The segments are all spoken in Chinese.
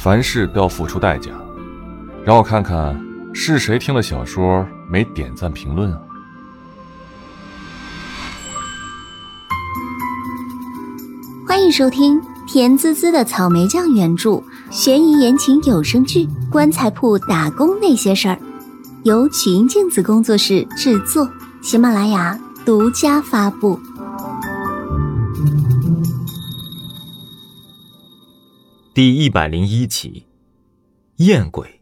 凡事都要付出代价。让我看看是谁听了小说没点赞评论啊？ 欢迎收听甜滋滋的草莓酱原著悬疑言情有声剧《棺材铺打工那些事儿》，由曲音镜子工作室制作，喜马拉雅独家发布。 第101集，艳鬼。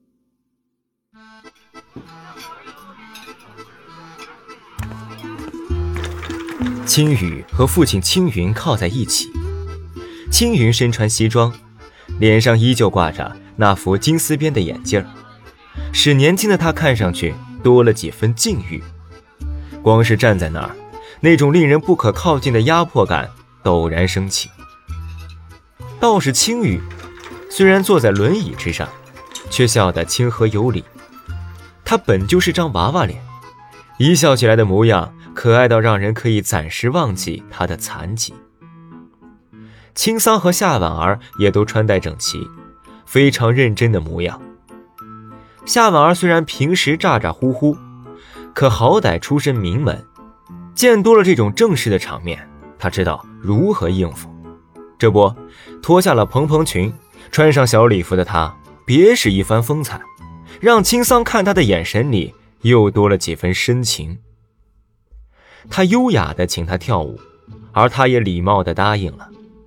青雨和父亲青云靠在一起，青云身穿西装，脸上依旧挂着那副金丝边的眼镜，使年轻的他看上去多了几分禁欲。光是站在那儿，那种令人不可靠近的压迫感陡然升起。倒是青雨，虽然坐在轮椅之上，却笑得亲和有礼。他本就是张娃娃脸，一笑起来的模样可爱到让人可以暂时忘记他的残疾。青桑和夏婉儿也都穿戴整齐，非常认真的模样。夏婉儿虽然平时咋咋呼呼，可好歹出身名门，见多了这种正式的场面，他知道如何应付。这不，脱下了蓬蓬裙，穿上小礼服的他别是一番风采，让青桑看他的眼神里又多了几分深情。他优雅地请他跳舞，而他也礼貌地答应了。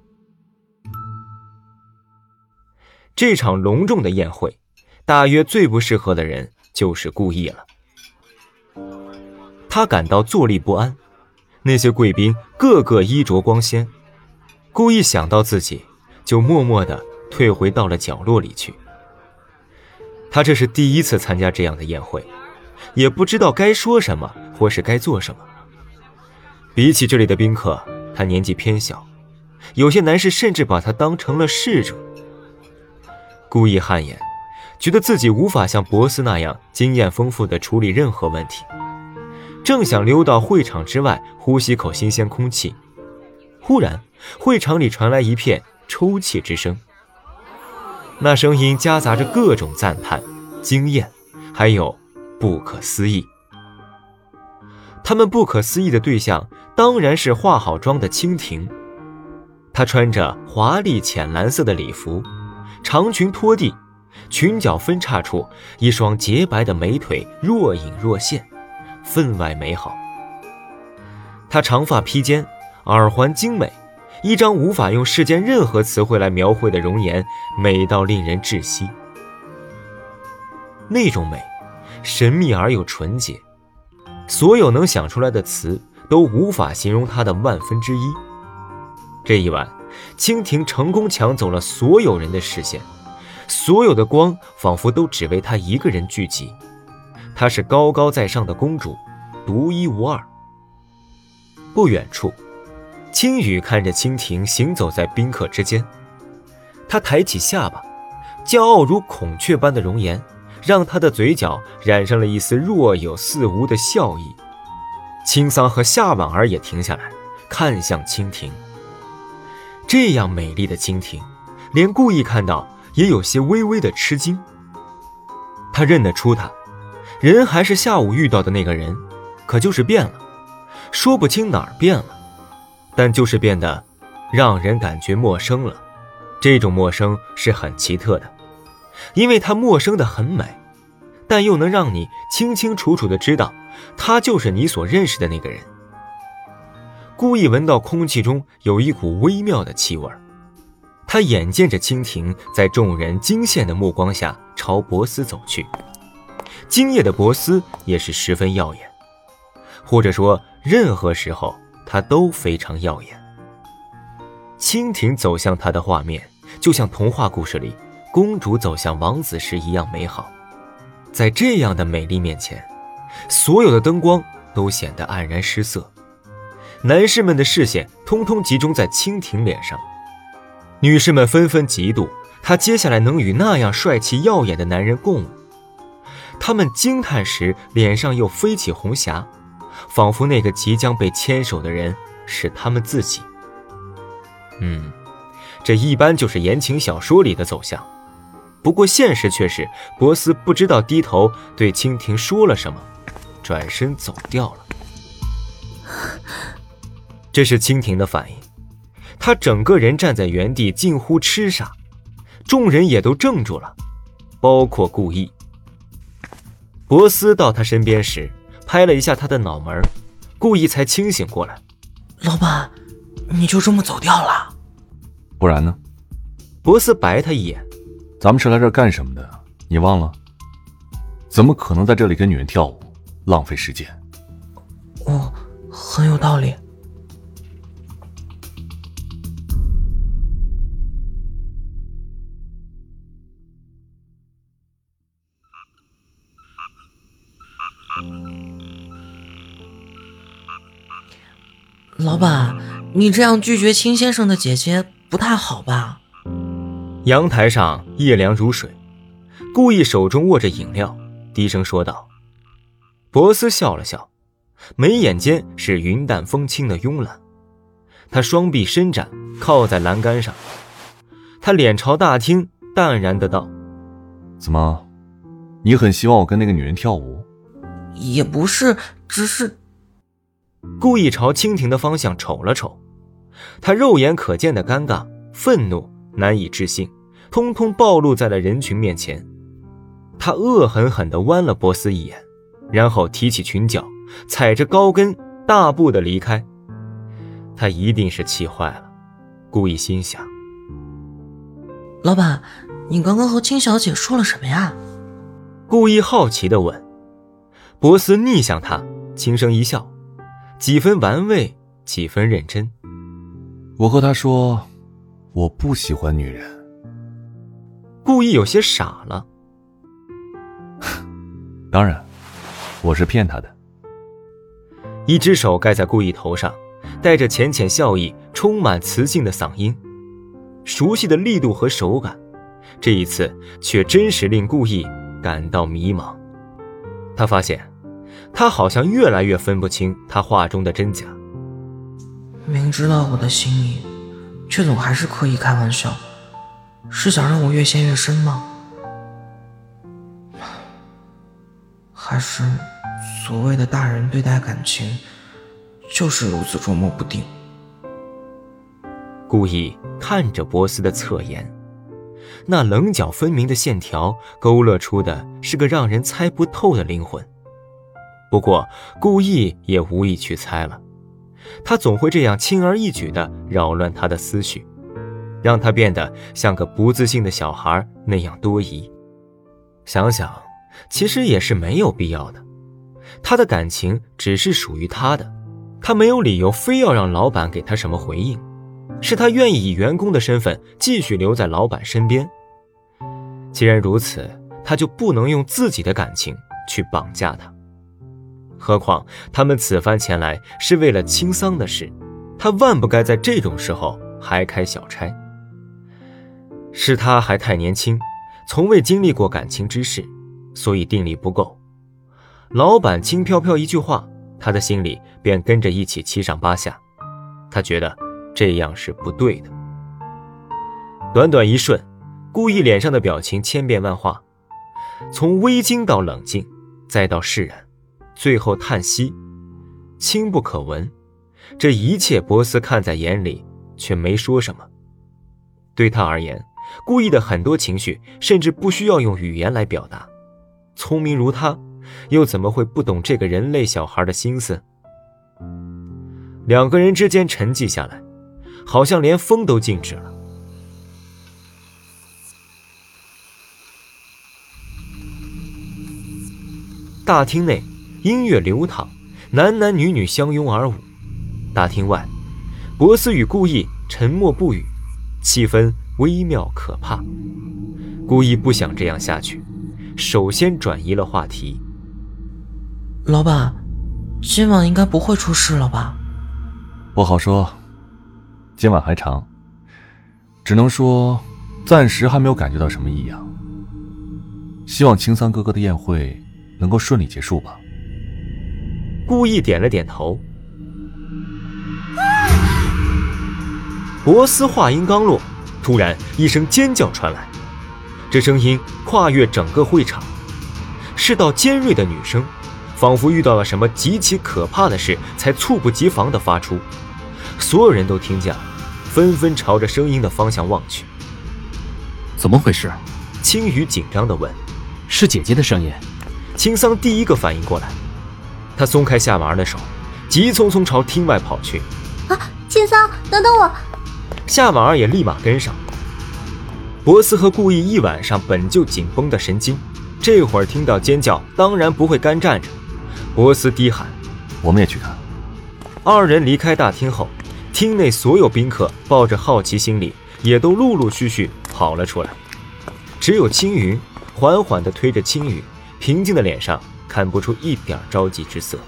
这场隆重的宴会，大约最不适合的人就是顾意了。他感到坐立不安，那些贵宾个个衣着光鲜，顾意想到自己，就默默地退回到了角落里去。他这是第一次参加这样的宴会，也不知道该说什么或是该做什么。比起这里的宾客，他年纪偏小，有些男士甚至把他当成了侍者。顾意汗颜，觉得自己无法像博斯那样经验丰富地处理任何问题，正想溜到会场之外呼吸口新鲜空气，忽然会场里传来一片抽泣之声，那声音夹杂着各种赞叹、惊艳，还有不可思议。他们不可思议的对象当然是化好妆的蜻蜓。她穿着华丽浅蓝色的礼服，长裙拖地，裙角分叉处一双洁白的美腿若隐若现，分外美好。她长发披肩，耳环精美，一张无法用世间任何词汇来描绘的容颜，美到令人窒息。那种美，神秘而又纯洁，所有能想出来的词都无法形容它的万分之一。这一晚，蜻蜓成功抢走了所有人的视线，所有的光仿佛都只为她一个人聚集。她是高高在上的公主，独一无二。不远处，青雨看着蜻蜓行走在宾客之间，她抬起下巴，骄傲如孔雀般的容颜让她的嘴角染上了一丝若有似无的笑意。青桑和夏婉儿也停下来，看向蜻蜓。这样美丽的蜻蜓，连顾意看到也有些微微的吃惊。他认得出他，人还是下午遇到的那个人，可就是变了，说不清哪儿变了，但就是变得让人感觉陌生了。这种陌生是很奇特的，因为它陌生的很美，但又能让你清清楚楚地知道他就是你所认识的那个人。顾意闻到空气中有一股微妙的气味，他眼见着蜻蜓在众人惊羡的目光下朝博斯走去，今夜的博斯也是十分耀眼，或者说任何时候他都非常耀眼。蜻蜓走向他的画面，就像童话故事里公主走向王子时一样美好。在这样的美丽面前，所有的灯光都显得黯然失色，男士们的视线通通集中在蜻蜓脸上，女士们纷纷嫉妒他接下来能与那样帅气耀眼的男人共舞。他们惊叹时脸上又飞起红霞，仿佛那个即将被牵手的人是他们自己。这一般就是言情小说里的走向， 不过现实却是，博斯不知道低头对蜻蜓说了什么，转身走掉了。这是蜻蜓的反应，他整个人站在原地，近乎痴傻。众人也都怔住了，包括顾意。博斯到他身边时，拍了一下他的脑门，顾意才清醒过来。 老板，你就这么走掉了？ 不然呢？ 博斯白他一眼。 咱们是来这儿干什么的？你忘了？怎么可能在这里跟女人跳舞，浪费时间？ 哦，很有道理。老板，你这样拒绝秦先生的姐姐不太好吧？ 阳台上夜凉如水，顾意手中握着饮料，低声说道。博斯笑了笑，眉眼间是云淡风轻的慵懒。他双臂伸展，靠在栏杆上，他脸朝大厅，淡然的道： 怎么，你很希望我跟那个女人跳舞？ 也不是，只是…… 顾意朝蜻蜓的方向瞅了瞅，他肉眼可见的尴尬、愤怒、难以置信，通通暴露在了人群面前。他恶狠狠地剜了博斯一眼，然后提起裙角，踩着高跟大步地离开。他一定是气坏了，顾意心想。 老板，你刚刚和青小姐说了什么呀？ 顾意好奇地问。博斯逆向他，轻声一笑，几分玩味，几分认真。 我和她说，我不喜欢女人。 顾意有些傻了。 当然，我是骗她的。 一只手盖在顾意头上，带着浅浅笑意，充满磁性的嗓音，熟悉的力度和手感，这一次却真实令顾意感到迷茫。他发现他好像越来越分不清他话中的真假。 明知道我的心意，却总还是刻意开玩笑，是想让我越陷越深吗？还是所谓的大人对待感情就是如此捉摸不定？ 顾意看着博斯的侧颜，那棱角分明的线条勾勒出的是个让人猜不透的灵魂。不过顾意也无意去猜了，他总会这样轻而易举地扰乱他的思绪，让他变得像个不自信的小孩那样多疑。想想其实也是没有必要的，他的感情只是属于他的，他没有理由非要让老板给他什么回应，是他愿意以员工的身份继续留在老板身边。既然如此，他就不能用自己的感情去绑架他。何况他们此番前来是为了清丧的事，他万不该在这种时候还开小差。是他还太年轻，从未经历过感情之事，所以定力不够。老板轻飘飘一句话，他的心里便跟着一起七上八下。他觉得这样是不对的。短短一瞬，顾意脸上的表情千变万化，从微惊到冷静，再到释然，最后叹息，轻不可闻。这一切博斯看在眼里，却没说什么。对他而言，顾意的很多情绪甚至不需要用语言来表达，聪明如他，又怎么会不懂这个人类小孩的心思？两个人之间沉寂下来，好像连风都静止了。大厅内音乐流淌，男男女女相拥而舞。大厅外，博斯与顾意沉默不语，气氛微妙可怕。顾意不想这样下去，首先转移了话题。 老板，今晚应该不会出事了吧？ 不好说，今晚还长，只能说暂时还没有感觉到什么异样。希望青桑哥哥的宴会能够顺利结束吧。 顾意点了点头。博斯话音刚落，突然一声尖叫传来， 这声音跨越整个会场，是道尖锐的女声，仿佛遇到了什么极其可怕的事，才猝不及防地发出。所有人都听见了，纷纷朝着声音的方向望去。 怎么回事？ 青羽紧张地问。 是姐姐的声音。 青桑第一个反应过来，他松开夏婉儿的手，急匆匆朝厅外跑去。 青桑，等等我！ 夏婉儿也立马跟上。博斯和顾意一晚上本就紧绷的神经，这会儿听到尖叫，当然不会干站着。博斯低喊：“ 我们也去看。” 二人离开大厅后，厅内所有宾客抱着好奇心理，也都陆陆续续跑了出来。只有青云缓缓地推着青羽，平静的脸上看不出一点着急之色。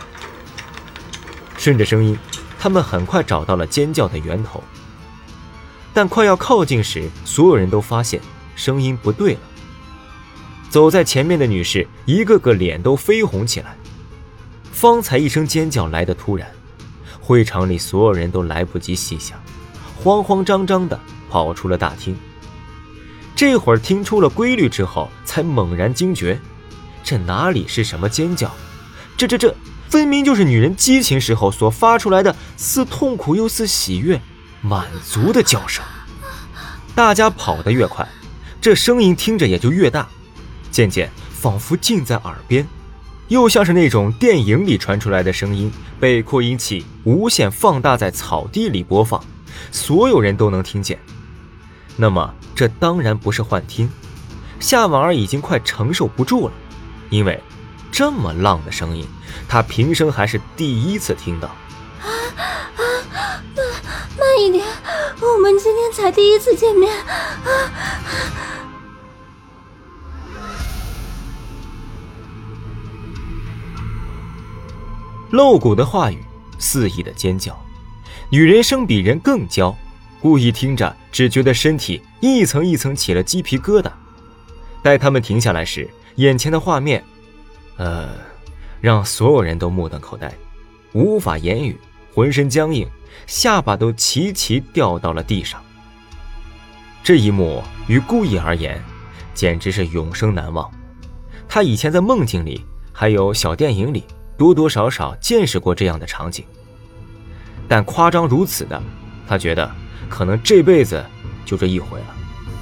顺着声音，他们很快找到了尖叫的源头。但快要靠近时，所有人都发现声音不对了。走在前面的女士一个个脸都绯红起来。方才一声尖叫来得突然，会场里所有人都来不及细想，慌慌张张地跑出了大厅。这会儿听出了规律之后，才猛然惊觉，这哪里是什么尖叫，这分明就是女人激情时候所发出来的似痛苦又似喜悦、满足的叫声。大家跑得越快，这声音听着也就越大，渐渐仿佛近在耳边，又像是那种电影里传出来的声音，被扩音器无限放大在草地里播放，所有人都能听见。那么这当然不是幻听，夏婉儿已经快承受不住了，因为这么浪的声音，她平生还是第一次听到。 慢一点，我们今天才第一次见面。 露骨的话语，肆意的尖叫，女人声比人更娇，故意听着只觉得身体一层一层起了鸡皮疙瘩。待他们停下来时，眼前的画面让所有人都目瞪口呆，无法言语，浑身僵硬，下巴都齐齐掉到了地上。这一幕于顾意而言简直是永生难忘。他以前在梦境里还有小电影里多多少少见识过这样的场景，但夸张如此的，他觉得可能这辈子就这一回了。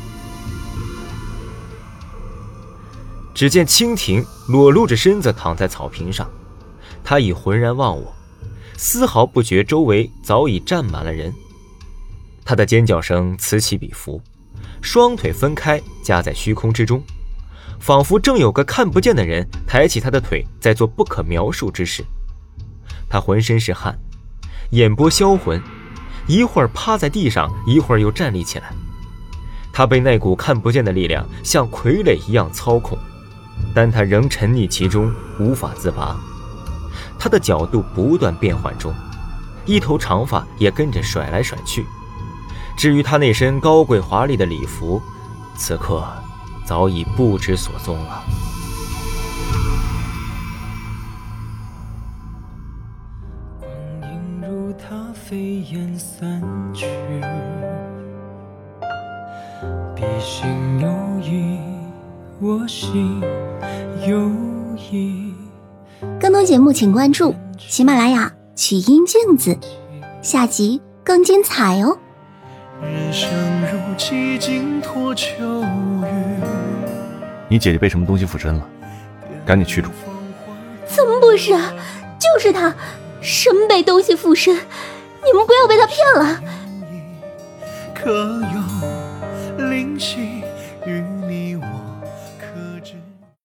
只见蜻蜓裸露着身子躺在草坪上，他已浑然忘我，丝毫不觉周围早已站满了人。他的尖叫声此起彼伏，双腿分开夹在虚空之中，仿佛正有个看不见的人抬起他的腿在做不可描述之事。他浑身是汗，眼波销魂，一会儿趴在地上，一会儿又站立起来。他被那股看不见的力量像傀儡一样操控，但他仍沉溺其中，无法自拔。他的角度不断变换中，一头长发也跟着甩来甩去。至于他那身高贵华丽的礼服，此刻早已不知所踪了。 光阴如它飞燕散去，笔心有意，我心有意。 更多节目请关注喜马拉雅曲音镜子，下集更精彩哦。 人生如几经脱秋雨， 你姐姐被什么东西附身了，赶紧驱逐。 怎么不是啊？就是他，什么被东西附身？你们不要被他骗了。 可有灵犀与你